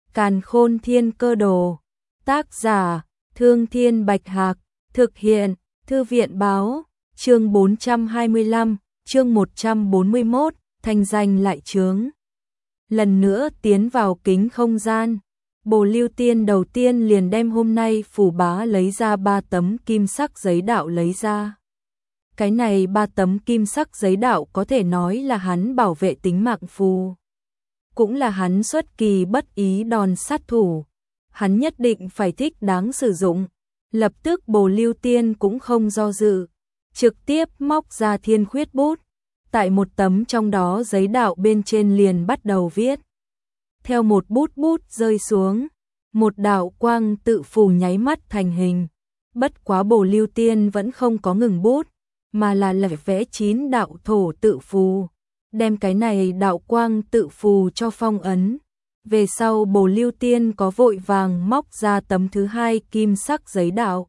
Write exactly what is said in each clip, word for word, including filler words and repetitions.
Càn Khôn Thiên Cơ Đồ. Tác giả: Thương Thiên Bạch Hạc. Thực hiện: Thư viện Báo. Chương bốn trăm hai mươi lăm, chương một trăm bốn mươi mốt, thanh danh lại chướng. Lần nữa tiến vào kính không gian, Bồ Lưu Tiên đầu tiên liền đem hôm nay Phù Bá lấy ra ba tấm kim sắc giấy đạo lấy ra. Cái này ba tấm kim sắc giấy đạo có thể nói là hắn bảo vệ tính mạng phù, cũng là hắn xuất kỳ bất ý đòn sát thủ. Hắn nhất định phải thích đáng sử dụng. Lập tức Bồ Lưu Tiên cũng không do dự, trực tiếp móc ra thiên khuyết bút, tại một tấm trong đó giấy đạo bên trên liền bắt đầu viết. Theo một bút bút rơi xuống, một đạo quang tự phù nháy mắt thành hình. Bất quá Bồ Lưu Tiên vẫn không có ngừng bút, mà là lại vẽ chín đạo thổ tự phù, đem cái này đạo quang tự phù cho phong ấn. Về sau Bồ Lưu Tiên có vội vàng móc ra tấm thứ hai kim sắc giấy đạo,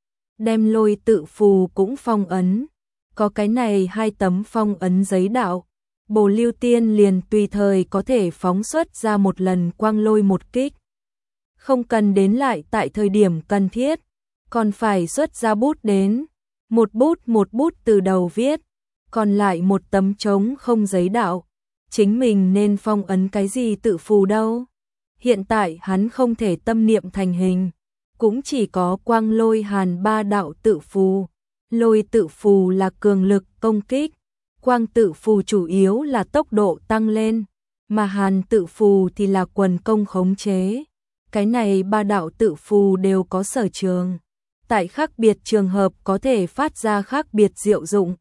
đem lôi tự phù cũng phong ấn. Có cái này hai tấm phong ấn giấy đạo, Bồ Lưu Tiên liền tùy thời có thể phóng xuất ra một lần quang lôi một kích. Không cần đến lại tại thời điểm cần thiết, còn phải xuất ra bút đến, một bút một bút từ đầu viết, còn lại một tấm trống không giấy đạo. Chính mình nên phong ấn cái gì tự phù đâu. Hiện tại hắn không thể tâm niệm thành hình, cũng chỉ có quang lôi hàn ba đạo tự phù. Lôi tự phù là cường lực công kích, quang tự phù chủ yếu là tốc độ tăng lên, mà hàn tự phù thì là quần công khống chế. Cái này ba đạo tự phù đều có sở trường, tại khác biệt trường hợp có thể phát ra khác biệt diệu dụng.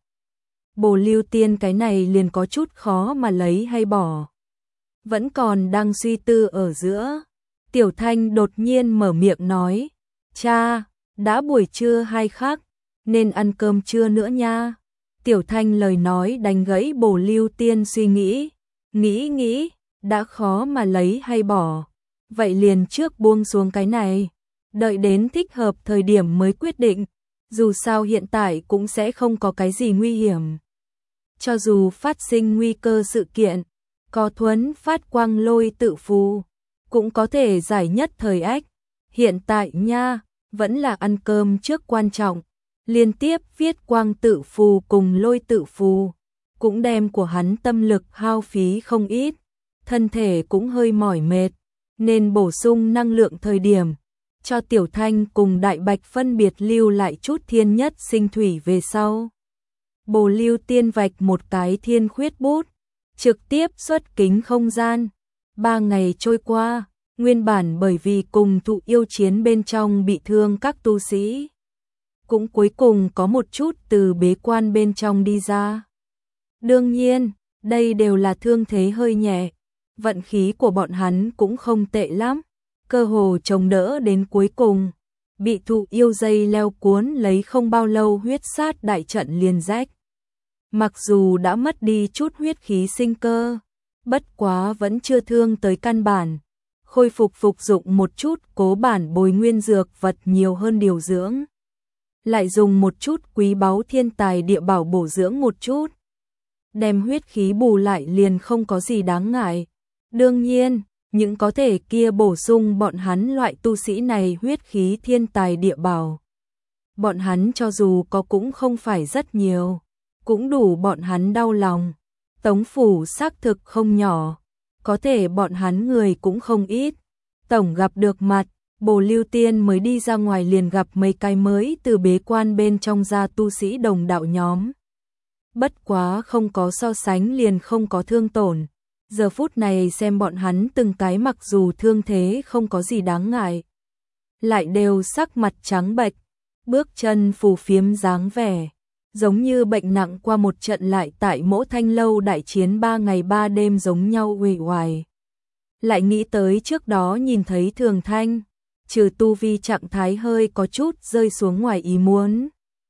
Bồ Lưu Tiên cái này liền có chút khó mà lấy hay bỏ. Vẫn còn đang suy tư ở giữa, Tiểu Thanh đột nhiên mở miệng nói: "Cha, đã buổi trưa hai khắc, nên ăn cơm trưa nữa nha." Tiểu Thanh lời nói đánh gãy Bồ Lưu Tiên suy nghĩ, nghĩ nghĩ, đã khó mà lấy hay bỏ, vậy liền trước buông xuống cái này, đợi đến thích hợp thời điểm mới quyết định, dù sao hiện tại cũng sẽ không có cái gì nguy hiểm. Cho dù phát sinh nguy cơ sự kiện, có thuấn phát quang lôi tự phù, cũng có thể giải nhất thời ách. Hiện tại nha, vẫn là ăn cơm trước quan trọng. Liên tiếp viết quang tự phù cùng lôi tự phù, cũng đem của hắn tâm lực hao phí không ít, thân thể cũng hơi mỏi mệt, nên bổ sung năng lượng thời điểm, cho Tiểu Thanh cùng Đại Bạch phân biệt lưu lại chút thiên nhất sinh thủy về sau. Bồ Lưu Tiên vạch một cái thiên khuyết bút, trực tiếp xuất kính không gian. Ba ngày trôi qua, nguyên bản bởi vì cùng thụ yêu chiến bên trong bị thương các tu sĩ, cũng cuối cùng có một chút từ bế quan bên trong đi ra. Đương nhiên, đây đều là thương thế hơi nhẹ, vận khí của bọn hắn cũng không tệ lắm, cơ hồ chống đỡ đến cuối cùng. Bị thụ yêu dây leo cuốn lấy không bao lâu huyết sát đại trận liền rách. Mặc dù đã mất đi chút huyết khí sinh cơ, bất quá vẫn chưa thương tới căn bản, khôi phục phục dụng một chút cố bản bồi nguyên dược vật nhiều hơn điều dưỡng. Lại dùng một chút quý báu thiên tài địa bảo bổ dưỡng một chút, đem huyết khí bù lại liền không có gì đáng ngại. Đương nhiên, những có thể kia bổ sung bọn hắn loại tu sĩ này huyết khí thiên tài địa bảo, bọn hắn cho dù có cũng không phải rất nhiều, cũng đủ bọn hắn đau lòng. Tống phủ xác thực không nhỏ, có thể bọn hắn người cũng không ít. Tổng gặp được mặt, Bồ Lưu Tiên mới đi ra ngoài liền gặp mấy cái mới từ bế quan bên trong ra tu sĩ đồng đạo nhóm. Bất quá không có so sánh liền không có thương tổn. Giờ phút này xem bọn hắn từng cái mặc dù thương thế không có gì đáng ngại, lại đều sắc mặt trắng bệch, bước chân phù phiếm dáng vẻ, giống như bệnh nặng qua một trận lại tại Mỗ Thanh lâu đại chiến ba ngày ba đêm giống nhau uể oải. Lại nghĩ tới trước đó nhìn thấy Thường Thanh, trừ tu vi trạng thái hơi có chút rơi xuống ngoài ý muốn,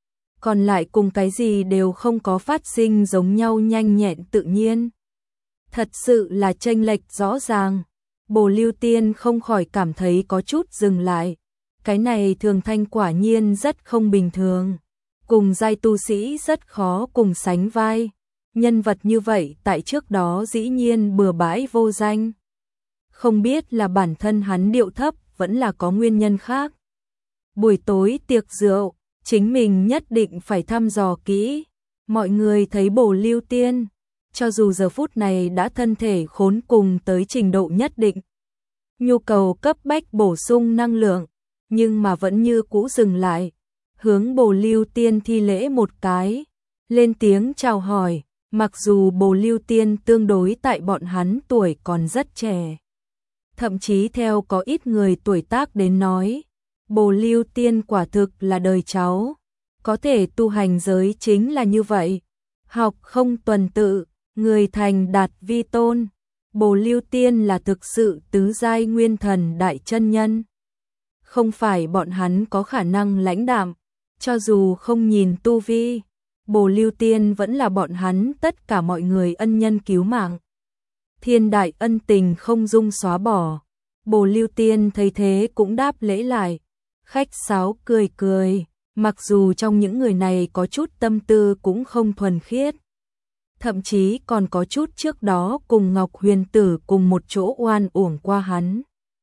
còn lại cùng cái gì đều không có phát sinh giống nhau nhanh nhẹn tự nhiên. Thật sự là chênh lệch rõ ràng. Bồ Lưu Tiên không khỏi cảm thấy có chút dừng lại. Cái này Thường Thanh quả nhiên rất không bình thường, cùng giai tu sĩ rất khó cùng sánh vai. Nhân vật như vậy tại trước đó dĩ nhiên bừa bãi vô danh. không biết là bản thân hắn điệu thấp vẫn là có nguyên nhân khác. Buổi tối tiệc rượu, chính mình nhất định phải thăm dò kỹ. Mọi người thấy Bồ Lưu Tiên, cho dù giờ phút này đã thân thể khốn cùng tới trình độ nhất định, nhu cầu cấp bách bổ sung năng lượng, nhưng mà vẫn như cũ dừng lại, hướng Bồ Lưu Tiên thi lễ một cái, lên tiếng chào hỏi, mặc dù Bồ Lưu Tiên tương đối tại bọn hắn tuổi còn rất trẻ. Thậm chí theo có ít người tuổi tác đến nói, Bồ Lưu Tiên quả thực là đời cháu, có thể tu hành giới chính là như vậy, học không tuần tự, người thành đạt vi tôn. Bồ Lưu Tiên là thực sự tứ giai nguyên thần đại chân nhân. Không phải bọn hắn có khả năng lãnh đạm, cho dù không nhìn tu vi, Bồ Lưu Tiên vẫn là bọn hắn tất cả mọi người ân nhân cứu mạng. Thiên đại ân tình không dung xóa bỏ. Bồ Lưu Tiên thấy thế cũng đáp lễ lại, khách sáo cười cười, mặc dù trong những người này có chút tâm tư cũng không thuần khiết. Thậm chí còn có chút trước đó cùng Ngọc Huyền Tử cùng một chỗ oan uổng qua hắn.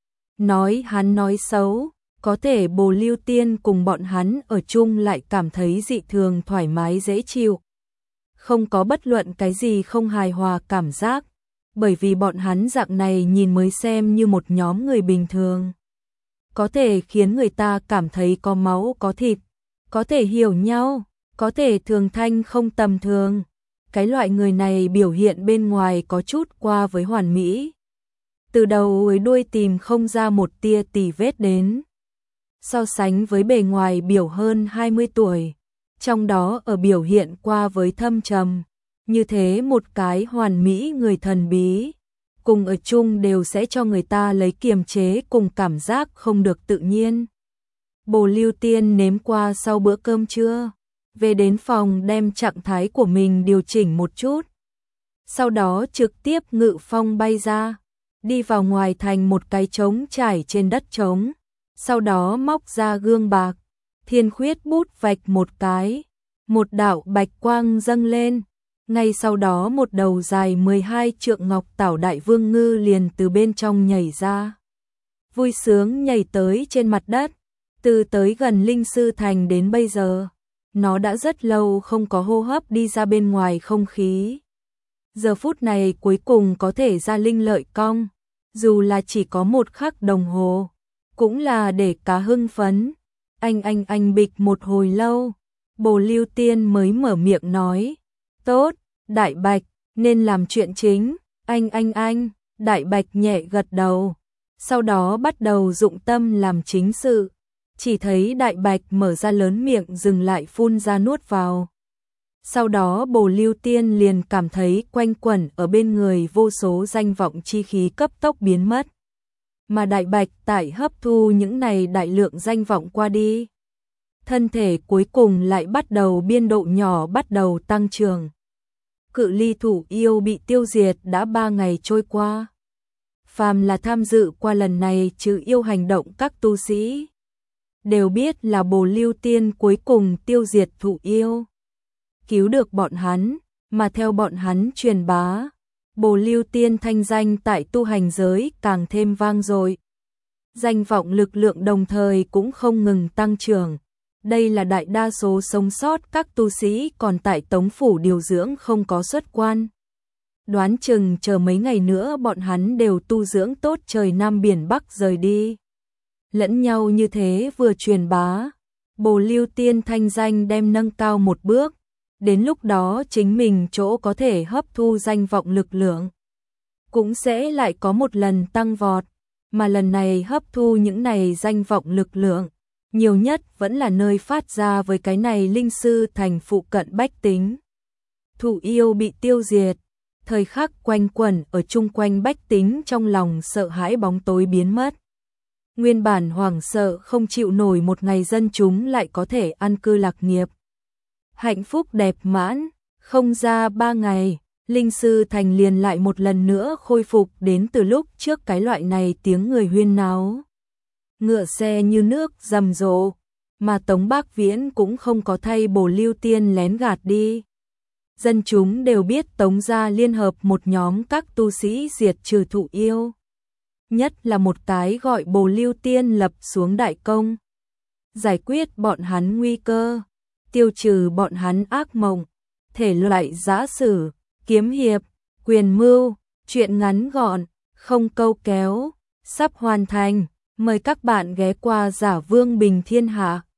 Nói hắn nói xấu, có thể Bồ Lưu Tiên cùng bọn hắn ở chung lại cảm thấy dị thường thoải mái dễ chịu. Không có bất luận cái gì không hài hòa cảm giác, bởi vì bọn hắn dạng này nhìn mới xem như một nhóm người bình thường. Có thể khiến người ta cảm thấy có máu có thịt, có thể hiểu nhau, có thể thường thanh không tầm thường. Cái loại người này biểu hiện bên ngoài có chút qua với hoàn mỹ. Từ đầu tới đuôi tìm không ra một tia tì vết đến. So sánh với bề ngoài biểu hơn hai mươi tuổi, trong đó ở biểu hiện qua với thâm trầm, như thế một cái hoàn mỹ người thần bí, cùng ở chung đều sẽ cho người ta lấy kiềm chế cùng cảm giác không được tự nhiên. Bồ Lưu Tiên nếm qua sau bữa cơm trưa, về đến phòng đem trạng thái của mình điều chỉnh một chút. Sau đó trực tiếp ngự phong bay ra, đi vào ngoài thành một cái trống trải trên đất trống. Sau đó móc ra gương bạc, thiên khuyết bút vạch một cái, một đạo bạch quang dâng lên. Ngay sau đó một đầu dài mười hai trượng ngọc tảo đại vương ngư liền từ bên trong nhảy ra. Vui sướng nhảy tới trên mặt đất, từ tới gần Linh Sư Thành đến bây giờ. Nó đã rất lâu không có hô hấp đi ra bên ngoài không khí. Giờ phút này cuối cùng có thể ra linh lợi cong, dù là chỉ có một khắc đồng hồ, cũng là để cá hưng phấn. Anh anh anh bịch một hồi lâu, Bồ Lưu Tiên mới mở miệng nói, tốt, Đại Bạch, nên làm chuyện chính, anh anh anh, Đại Bạch nhẹ gật đầu, sau đó bắt đầu dụng tâm làm chính sự. Chỉ thấy Đại Bạch mở ra lớn miệng dừng lại phun ra nuốt vào. Sau đó Bồ Lưu Tiên liền cảm thấy quanh quẩn ở bên người vô số danh vọng chi khí cấp tốc biến mất. Mà Đại Bạch tại hấp thu những này đại lượng danh vọng qua đi. Thân thể cuối cùng lại bắt đầu biên độ nhỏ bắt đầu tăng trưởng. Cự ly thủ yêu bị tiêu diệt đã ba ngày trôi qua. Phàm là tham dự qua lần này trừ yêu hành động các tu sĩ, đều biết là Bồ Lưu Tiên cuối cùng tiêu diệt thủ yêu, cứu được bọn hắn, mà theo bọn hắn truyền bá, Bồ Lưu Tiên thanh danh tại tu hành giới càng thêm vang dội. Danh vọng lực lượng đồng thời cũng không ngừng tăng trưởng. Đây là đại đa số sống sót các tu sĩ còn tại Tống phủ điều dưỡng không có xuất quan. Đoán chừng chờ mấy ngày nữa bọn hắn đều tu dưỡng tốt trời Nam biển Bắc rời đi. Lẫn nhau như thế vừa truyền bá, Bồ Lưu Tiên thanh danh đem nâng cao một bước, đến lúc đó chính mình chỗ có thể hấp thu danh vọng lực lượng cũng sẽ lại có một lần tăng vọt, mà lần này hấp thu những này danh vọng lực lượng, nhiều nhất vẫn là nơi phát ra với cái này Linh Sư Thành phụ cận bách tính. Thủ yêu bị tiêu diệt, thời khắc quanh quẩn ở chung quanh bách tính trong lòng sợ hãi bóng tối biến mất. Nguyên bản hoảng sợ không chịu nổi một ngày dân chúng lại có thể an cư lạc nghiệp. Hạnh phúc đẹp mãn, không ra ba ngày, Linh Sư Thành liền lại một lần nữa khôi phục đến từ lúc trước cái loại này tiếng người huyên náo. Ngựa xe như nước rầm rộ, mà Tống Bác Viễn cũng không có thay Bồ Lưu Tiên lén gạt đi. Dân chúng đều biết Tống gia liên hợp một nhóm các tu sĩ diệt trừ thụ yêu. nhất là một cái gọi Bồ Lưu Tiên lập xuống đại công. Giải quyết bọn hắn nguy cơ, tiêu trừ bọn hắn ác mộng, thể loại giã sử, kiếm hiệp, quyền mưu, truyện ngắn gọn, không câu kéo, sắp hoàn thành. Mời các bạn ghé qua Giả Vương Bình Thiên Hạ.